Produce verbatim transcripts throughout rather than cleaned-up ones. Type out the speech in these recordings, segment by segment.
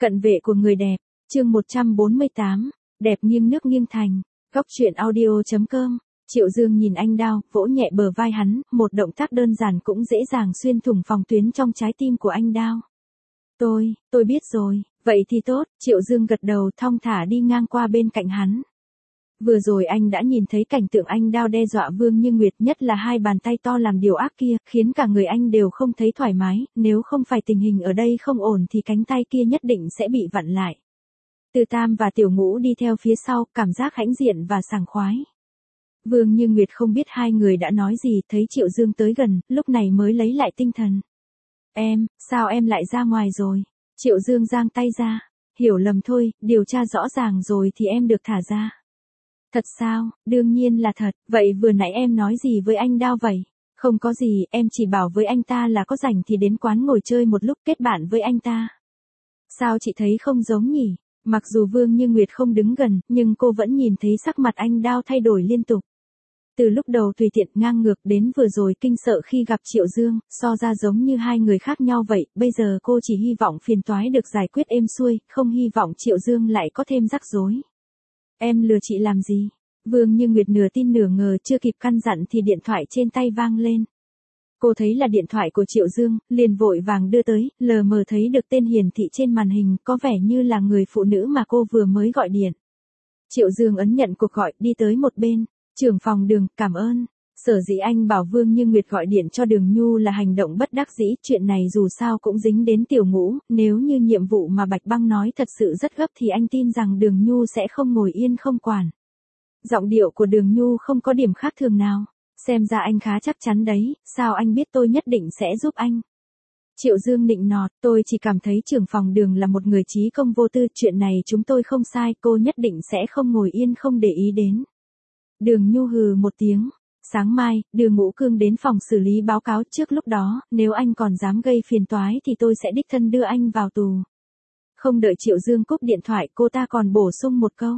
Cận vệ của người đẹp, chương một trăm bốn mươi tám, đẹp nghiêng nước nghiêng thành, góc truyện audio chấm com. Triệu Dương nhìn anh Đao, vỗ nhẹ bờ vai hắn, một động tác đơn giản cũng dễ dàng xuyên thủng phòng tuyến trong trái tim của anh Đao. Tôi, tôi biết rồi, vậy thì tốt, Triệu Dương gật đầu thong thả đi ngang qua bên cạnh hắn. Vừa rồi anh đã nhìn thấy cảnh tượng anh Đao đe dọa Vương Như Nguyệt, nhất là hai bàn tay to làm điều ác kia, khiến cả người anh đều không thấy thoải mái, nếu không phải tình hình ở đây không ổn thì cánh tay kia nhất định sẽ bị vặn lại. Từ Tam và Tiểu Ngũ đi theo phía sau, cảm giác hãnh diện và sảng khoái. Vương Như Nguyệt không biết hai người đã nói gì, thấy Triệu Dương tới gần, lúc này mới lấy lại tinh thần. Em, sao em lại ra ngoài rồi? Triệu Dương giang tay ra, hiểu lầm thôi, điều tra rõ ràng rồi thì em được thả ra. Thật sao? Đương nhiên là thật, vậy vừa nãy em nói gì với anh Đao vậy? Không có gì, em chỉ bảo với anh ta là có rảnh thì đến quán ngồi chơi một lúc, kết bạn với anh ta. Sao chị thấy không giống nhỉ? Mặc dù Vương Như Nguyệt không đứng gần, nhưng cô vẫn nhìn thấy sắc mặt anh Đao thay đổi liên tục. Từ lúc đầu tùy tiện ngang ngược đến vừa rồi kinh sợ khi gặp Triệu Dương, so ra giống như hai người khác nhau vậy, bây giờ cô chỉ hy vọng phiền toái được giải quyết êm xuôi, không hy vọng Triệu Dương lại có thêm rắc rối. Em lừa chị làm gì? Vương Như Nguyệt nửa tin nửa ngờ, chưa kịp căn dặn thì điện thoại trên tay vang lên. Cô thấy là điện thoại của Triệu Dương, liền vội vàng đưa tới, lờ mờ thấy được tên hiển thị trên màn hình, có vẻ như là người phụ nữ mà cô vừa mới gọi điện. Triệu Dương ấn nhận cuộc gọi, đi tới một bên. Trưởng phòng Đường, cảm ơn. Sở dĩ anh bảo Vương Như Nguyệt gọi điện cho Đường Nhu là hành động bất đắc dĩ, chuyện này dù sao cũng dính đến Tiểu Ngũ, nếu như nhiệm vụ mà Bạch Băng nói thật sự rất gấp thì anh tin rằng Đường Nhu sẽ không ngồi yên không quản. Giọng điệu của Đường Nhu không có điểm khác thường nào. Xem ra anh khá chắc chắn đấy, sao anh biết tôi nhất định sẽ giúp anh? Triệu Dương nịnh nọt, tôi chỉ cảm thấy trưởng phòng Đường là một người trí công vô tư, chuyện này chúng tôi không sai, cô nhất định sẽ không ngồi yên không để ý đến. Đường Nhu hừ một tiếng, sáng mai, đưa Ngũ Cương đến phòng xử lý báo cáo, trước lúc đó, nếu anh còn dám gây phiền toái thì tôi sẽ đích thân đưa anh vào tù. Không đợi Triệu Dương cúp điện thoại, cô ta còn bổ sung một câu.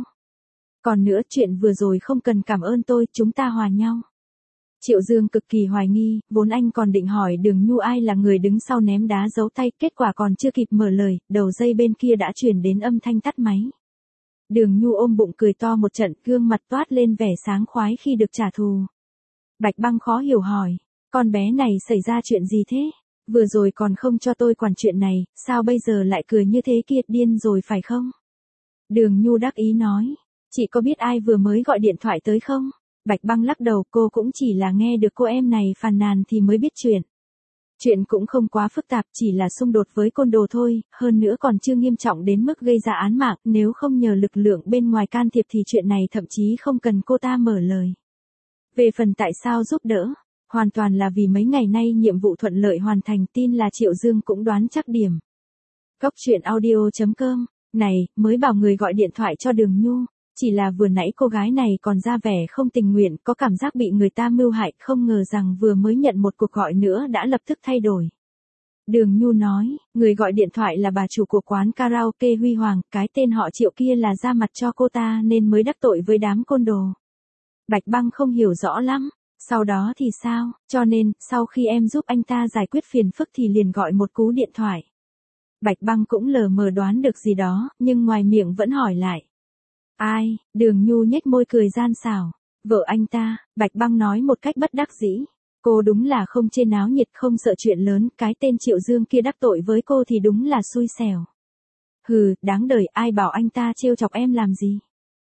Còn nữa, chuyện vừa rồi không cần cảm ơn tôi, chúng ta hòa nhau. Triệu Dương cực kỳ hoài nghi, vốn anh còn định hỏi Đường Nhu ai là người đứng sau ném đá giấu tay, kết quả còn chưa kịp mở lời, đầu dây bên kia đã truyền đến âm thanh tắt máy. Đường Nhu ôm bụng cười to một trận, gương mặt toát lên vẻ sáng khoái khi được trả thù. Bạch Băng khó hiểu hỏi, con bé này xảy ra chuyện gì thế? Vừa rồi còn không cho tôi quản chuyện này, sao bây giờ lại cười như thế kia, điên rồi phải không? Đường Nhu đắc ý nói, chị có biết ai vừa mới gọi điện thoại tới không? Bạch Băng lắc đầu, cô cũng chỉ là nghe được cô em này phàn nàn thì mới biết chuyện. Chuyện cũng không quá phức tạp, chỉ là xung đột với côn đồ thôi, hơn nữa còn chưa nghiêm trọng đến mức gây ra án mạng, nếu không nhờ lực lượng bên ngoài can thiệp thì chuyện này thậm chí không cần cô ta mở lời. Về phần tại sao giúp đỡ, hoàn toàn là vì mấy ngày nay nhiệm vụ thuận lợi hoàn thành, tin là Triệu Dương cũng đoán chắc điểm. Góc truyện audio chấm com, này, mới bảo người gọi điện thoại cho Đường Nhu, chỉ là vừa nãy cô gái này còn ra vẻ không tình nguyện, có cảm giác bị người ta mưu hại, không ngờ rằng vừa mới nhận một cuộc gọi nữa đã lập tức thay đổi. Đường Nhu nói, người gọi điện thoại là bà chủ của quán karaoke Huy Hoàng, cái tên họ Triệu kia là ra mặt cho cô ta nên mới đắc tội với đám côn đồ. Bạch Băng không hiểu rõ lắm, sau đó thì sao, cho nên, sau khi em giúp anh ta giải quyết phiền phức thì liền gọi một cú điện thoại. Bạch Băng cũng lờ mờ đoán được gì đó, nhưng ngoài miệng vẫn hỏi lại. Ai? Đường Nhu nhếch môi cười gian xảo. Vợ anh ta, Bạch Băng nói một cách bất đắc dĩ. Cô đúng là không chê náo nhiệt, không sợ chuyện lớn, cái tên Triệu Dương kia đắc tội với cô thì đúng là xui xẻo. Hừ, đáng đời, ai bảo anh ta trêu chọc em làm gì?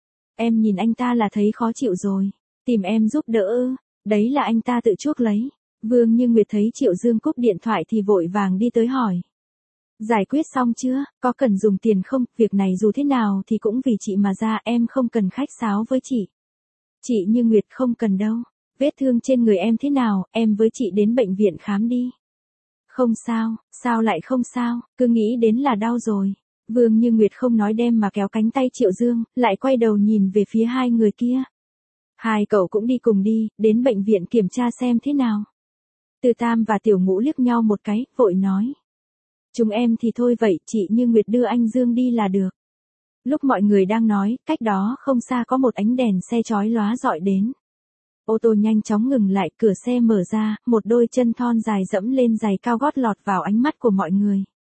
Em nhìn anh ta là thấy khó chịu rồi. Tìm em giúp đỡ ư? Đấy là anh ta tự chuốc lấy. Vương Như Nguyệt thấy Triệu Dương cúp điện thoại thì vội vàng đi tới hỏi. Giải quyết xong chưa, có cần dùng tiền không, việc này dù thế nào thì cũng vì chị mà ra, em không cần khách sáo với chị. Chị Như Nguyệt không cần đâu, vết thương trên người em thế nào, em với chị đến bệnh viện khám đi. Không sao, sao lại không sao, cứ nghĩ đến là đau rồi. Vương Như Nguyệt không nói đem mà kéo cánh tay Triệu Dương, lại quay đầu nhìn về phía hai người kia. Hai cậu cũng đi cùng đi, đến bệnh viện kiểm tra xem thế nào. Từ Tam và Tiểu Ngũ liếc nhau một cái, vội nói. Chúng em thì thôi vậy, chị Như Nguyệt đưa anh Dương đi là được. Lúc mọi người đang nói, cách đó không xa có một ánh đèn xe chói lóa dọi đến. Ô tô nhanh chóng ngừng lại, cửa xe mở ra, một đôi chân thon dài dẫm lên giày cao gót lọt vào ánh mắt của mọi người.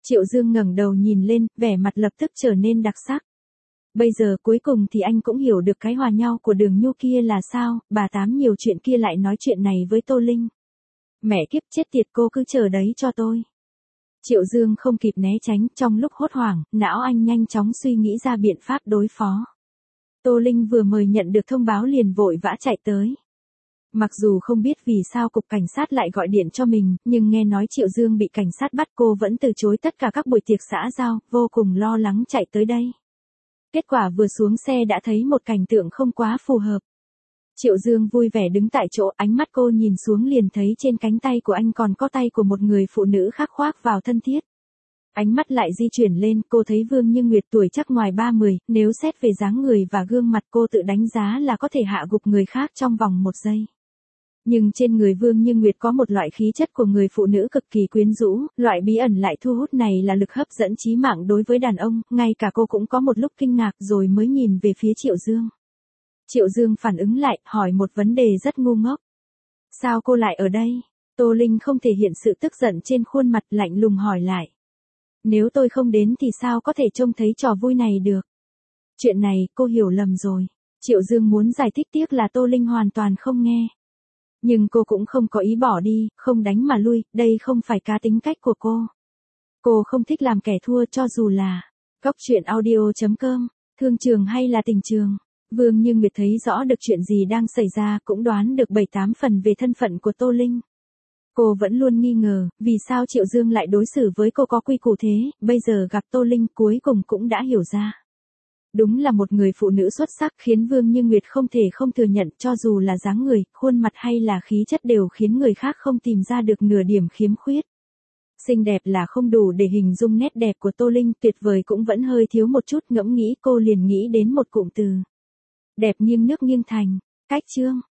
Triệu Dương ngẩng đầu nhìn lên, vẻ mặt lập tức trở nên đặc sắc. Bây giờ cuối cùng thì anh cũng hiểu được cái hòa nhau của Đường Nhu kia là sao, bà Tám nhiều chuyện kia lại nói chuyện này với Tô Linh. Mẹ kiếp chết tiệt, cô cứ chờ đấy cho tôi. Triệu Dương không kịp né tránh, trong lúc hốt hoảng, não anh nhanh chóng suy nghĩ ra biện pháp đối phó. Tô Linh vừa mới nhận được thông báo liền vội vã chạy tới. Mặc dù không biết vì sao cục cảnh sát lại gọi điện cho mình, nhưng nghe nói Triệu Dương bị cảnh sát bắt, cô vẫn từ chối tất cả các buổi tiệc xã giao, vô cùng lo lắng chạy tới đây. Kết quả vừa xuống xe đã thấy một cảnh tượng không quá phù hợp. Triệu Dương vui vẻ đứng tại chỗ, ánh mắt cô nhìn xuống liền thấy trên cánh tay của anh còn có tay của một người phụ nữ khác khoác vào thân thiết. Ánh mắt lại di chuyển lên, cô thấy Vương Như Nguyệt tuổi chắc ngoài ba mươi, nếu xét về dáng người và gương mặt cô tự đánh giá là có thể hạ gục người khác trong vòng một giây. Nhưng trên người Vương Như Nguyệt có một loại khí chất của người phụ nữ cực kỳ quyến rũ, loại bí ẩn lại thu hút này là lực hấp dẫn chí mạng đối với đàn ông, ngay cả cô cũng có một lúc kinh ngạc rồi mới nhìn về phía Triệu Dương. Triệu Dương phản ứng lại, hỏi một vấn đề rất ngu ngốc. Sao cô lại ở đây? Tô Linh không thể hiện sự tức giận trên khuôn mặt, lạnh lùng hỏi lại. Nếu tôi không đến thì sao có thể trông thấy trò vui này được? Chuyện này, cô hiểu lầm rồi. Triệu Dương muốn giải thích, tiếc là Tô Linh hoàn toàn không nghe. Nhưng cô cũng không có ý bỏ đi, không đánh mà lui, đây không phải cá tính cách của cô. Cô không thích làm kẻ thua, cho dù là Cóc Truyện Audio chấm com, thương trường hay là tình trường. Vương Như Nguyệt thấy rõ được chuyện gì đang xảy ra, cũng đoán được bảy tám phần về thân phận của Tô Linh. Cô vẫn luôn nghi ngờ, vì sao Triệu Dương lại đối xử với cô có quy củ thế, bây giờ gặp Tô Linh cuối cùng cũng đã hiểu ra. Đúng là một người phụ nữ xuất sắc, khiến Vương Như Nguyệt không thể không thừa nhận, cho dù là dáng người, khuôn mặt hay là khí chất đều khiến người khác không tìm ra được nửa điểm khiếm khuyết. Xinh đẹp là không đủ để hình dung nét đẹp của Tô Linh, tuyệt vời cũng vẫn hơi thiếu một chút, ngẫm nghĩ cô liền nghĩ đến một cụm từ. Đẹp nghiêng nước nghiêng thành. Cách chương.